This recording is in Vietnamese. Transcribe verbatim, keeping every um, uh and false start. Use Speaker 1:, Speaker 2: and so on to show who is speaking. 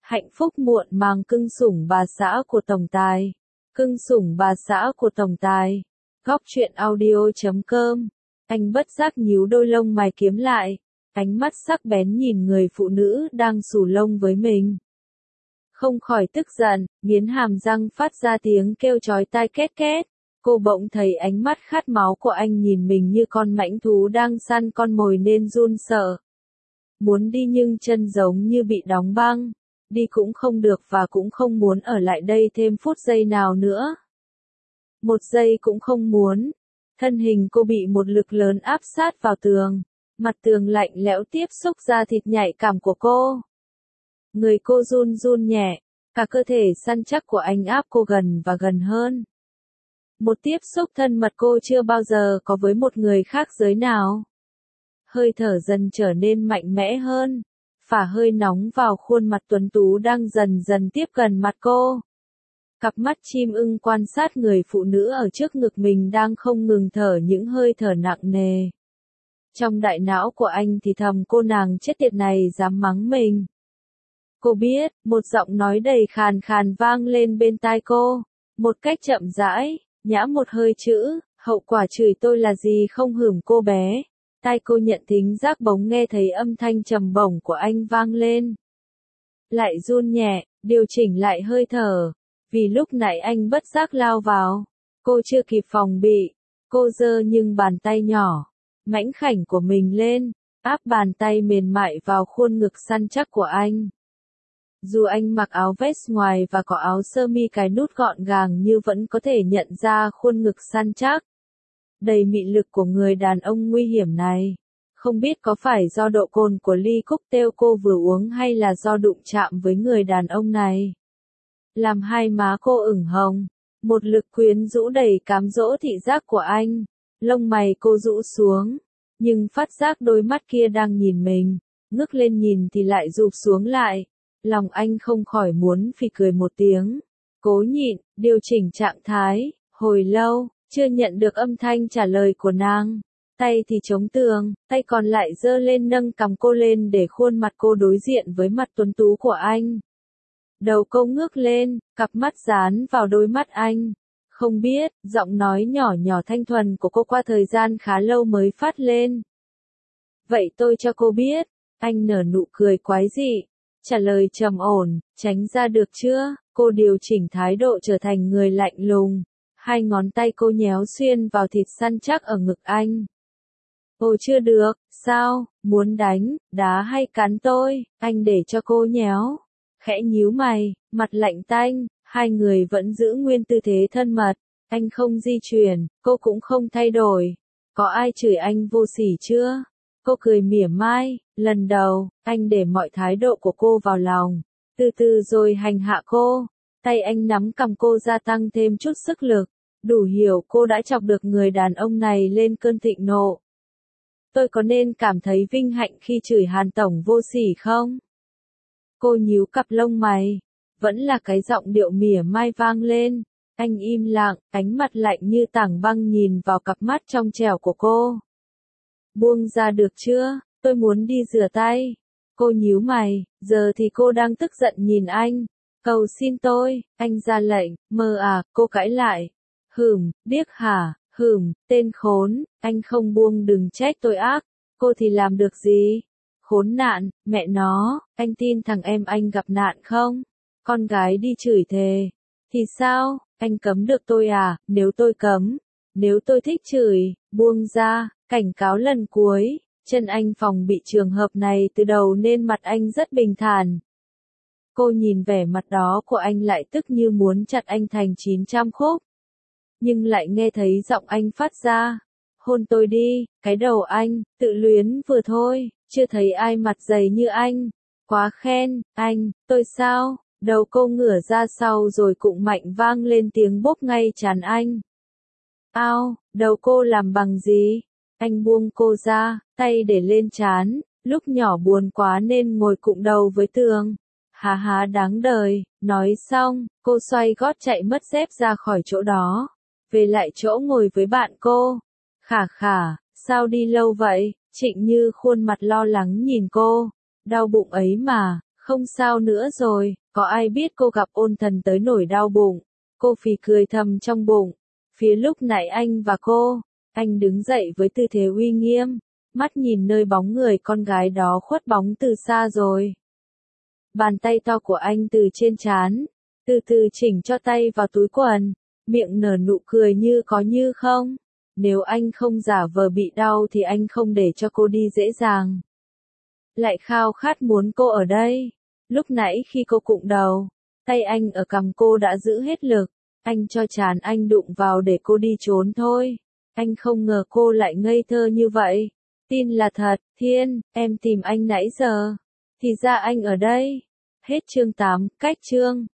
Speaker 1: Hạnh phúc muộn màng cưng sủng bà xã của tổng tài. Cưng sủng bà xã của tổng tài. Góc truyện audio chấm com. Anh bất giác nhíu đôi lông mày kiếm lại, ánh mắt sắc bén nhìn người phụ nữ đang xù lông với mình. Không khỏi tức giận, nghiến hàm răng phát ra tiếng kêu chói tai két két. Cô bỗng thấy ánh mắt khát máu của anh nhìn mình như con mãnh thú đang săn con mồi nên run sợ. Muốn đi nhưng chân giống như bị đóng băng. Đi cũng không được và cũng không muốn ở lại đây thêm phút giây nào nữa. Một giây cũng không muốn. Thân hình cô bị một lực lớn áp sát vào tường. Mặt tường lạnh lẽo tiếp xúc da thịt nhạy cảm của cô. Người cô run run nhẹ. Cả cơ thể săn chắc của anh áp cô gần và gần hơn. Một tiếp xúc thân mật cô chưa bao giờ có với một người khác giới nào. Hơi thở dần trở nên mạnh mẽ hơn. Phả hơi nóng vào khuôn mặt tuấn tú đang dần dần tiếp gần mặt cô. Cặp mắt chim ưng quan sát người phụ nữ ở trước ngực mình đang không ngừng thở những hơi thở nặng nề. Trong đại não của anh thì thầm cô nàng chết tiệt này dám mắng mình. Cô biết, một giọng nói đầy khàn khàn vang lên bên tai cô. Một cách chậm rãi, nhã một hơi chữ, hậu quả chửi tôi là gì không hửm cô bé. Tai cô nhận thính giác bỗng nghe thấy âm thanh trầm bổng của anh vang lên. Lại run nhẹ, điều chỉnh lại hơi thở. Vì lúc nãy anh bất giác lao vào. Cô chưa kịp phòng bị. Cô giơ nhưng bàn tay nhỏ, mảnh khảnh của mình lên, áp bàn tay mềm mại vào khuôn ngực săn chắc của anh. Dù anh mặc áo vest ngoài và có áo sơ mi cài nút gọn gàng nhưng vẫn có thể nhận ra khuôn ngực săn chắc. Đầy mị lực của người đàn ông nguy hiểm này. Không biết có phải do độ cồn của ly cocktail cô vừa uống hay là do đụng chạm với người đàn ông này. Làm hai má cô ửng hồng. Một lực quyến rũ đầy cám dỗ thị giác của anh. Lông mày cô rũ xuống. Nhưng phát giác đôi mắt kia đang nhìn mình. Ngước lên nhìn thì lại rụp xuống lại. Lòng anh không khỏi muốn phì cười một tiếng. Cố nhịn, điều chỉnh trạng thái. Hồi lâu, chưa nhận được âm thanh trả lời của nàng. Tay thì chống tường, tay còn lại giơ lên nâng cằm cô lên để khuôn mặt cô đối diện với mặt tuấn tú của anh. Đầu cô ngước lên, cặp mắt dán vào đôi mắt anh. Không biết, giọng nói nhỏ nhỏ thanh thuần của cô qua thời gian khá lâu mới phát lên. Vậy tôi cho cô biết, anh nở nụ cười quái dị. Trả lời trầm ổn, tránh ra được chưa? Cô điều chỉnh thái độ trở thành người lạnh lùng. Hai ngón tay cô nhéo xuyên vào thịt săn chắc ở ngực anh. Ồ chưa được, sao, muốn đánh, đá hay cắn tôi, anh để cho cô nhéo. Khẽ nhíu mày, mặt lạnh tanh, hai người vẫn giữ nguyên tư thế thân mật. Anh không di chuyển, cô cũng không thay đổi. Có ai chửi anh vô sỉ chưa? Cô cười mỉa mai, lần đầu, anh để mọi thái độ của cô vào lòng. Từ từ rồi hành hạ cô. Tay anh nắm cằm cô gia tăng thêm chút sức lực. Đủ hiểu cô đã chọc được người đàn ông này lên cơn thịnh nộ. Tôi có nên cảm thấy vinh hạnh khi chửi Hàn Tổng vô sỉ không? Cô nhíu cặp lông mày. Vẫn là cái giọng điệu mỉa mai vang lên. Anh im lặng, ánh mặt lạnh như tảng băng nhìn vào cặp mắt trong trẻo của cô. Buông ra được chưa? Tôi muốn đi rửa tay. Cô nhíu mày, giờ thì cô đang tức giận nhìn anh. Cầu xin tôi, anh ra lệnh, mơ à, cô cãi lại. Hửm, điếc hả, hửm, tên khốn, anh không buông đừng trách tôi ác. Cô thì làm được gì? Khốn nạn, mẹ nó, anh tin thằng em anh gặp nạn không? Con gái đi chửi thề. Thì sao, anh cấm được tôi à, nếu tôi cấm. Nếu tôi thích chửi, buông ra, cảnh cáo lần cuối. Chân anh phòng bị trường hợp này từ đầu nên mặt anh rất bình thản. Cô nhìn vẻ mặt đó của anh lại tức như muốn chặt anh thành chín trăm khúc. Nhưng lại nghe thấy giọng anh phát ra. Hôn tôi đi, cái đầu anh, tự luyến vừa thôi, chưa thấy ai mặt dày như anh. Quá khen, anh, tôi sao? Đầu cô ngửa ra sau rồi cụng mạnh vang lên tiếng bốp ngay trán anh. Ao, đầu cô làm bằng gì? Anh buông cô ra, tay để lên trán, lúc nhỏ buồn quá nên ngồi cụng đầu với tường. Há há đáng đời, nói xong, cô xoay gót chạy mất dép ra khỏi chỗ đó. Về lại chỗ ngồi với bạn cô. Khả khả, sao đi lâu vậy? Trịnh Như khuôn mặt lo lắng nhìn cô. Đau bụng ấy mà, Không sao nữa rồi, có ai biết cô gặp ôn thần tới nổi đau bụng. Cô phì cười thầm trong bụng. Phía lúc nãy anh và cô, anh đứng dậy với tư thế uy nghiêm, mắt nhìn nơi bóng người con gái đó khuất bóng từ xa rồi. Bàn tay to của anh từ trên trán, từ từ chỉnh cho tay vào túi quần, miệng nở nụ cười như có như không. Nếu anh không giả vờ bị đau thì anh không để cho cô đi dễ dàng. Lại khao khát muốn cô ở đây. Lúc nãy khi cô cụng đầu, tay anh ở cằm cô đã giữ hết lực. Anh cho trán anh đụng vào để cô đi trốn thôi. Anh không ngờ cô lại ngây thơ như vậy. Tin là thật, Thiên, em tìm anh nãy giờ. Thì ra anh ở đây. Hết chương tám, cách chương.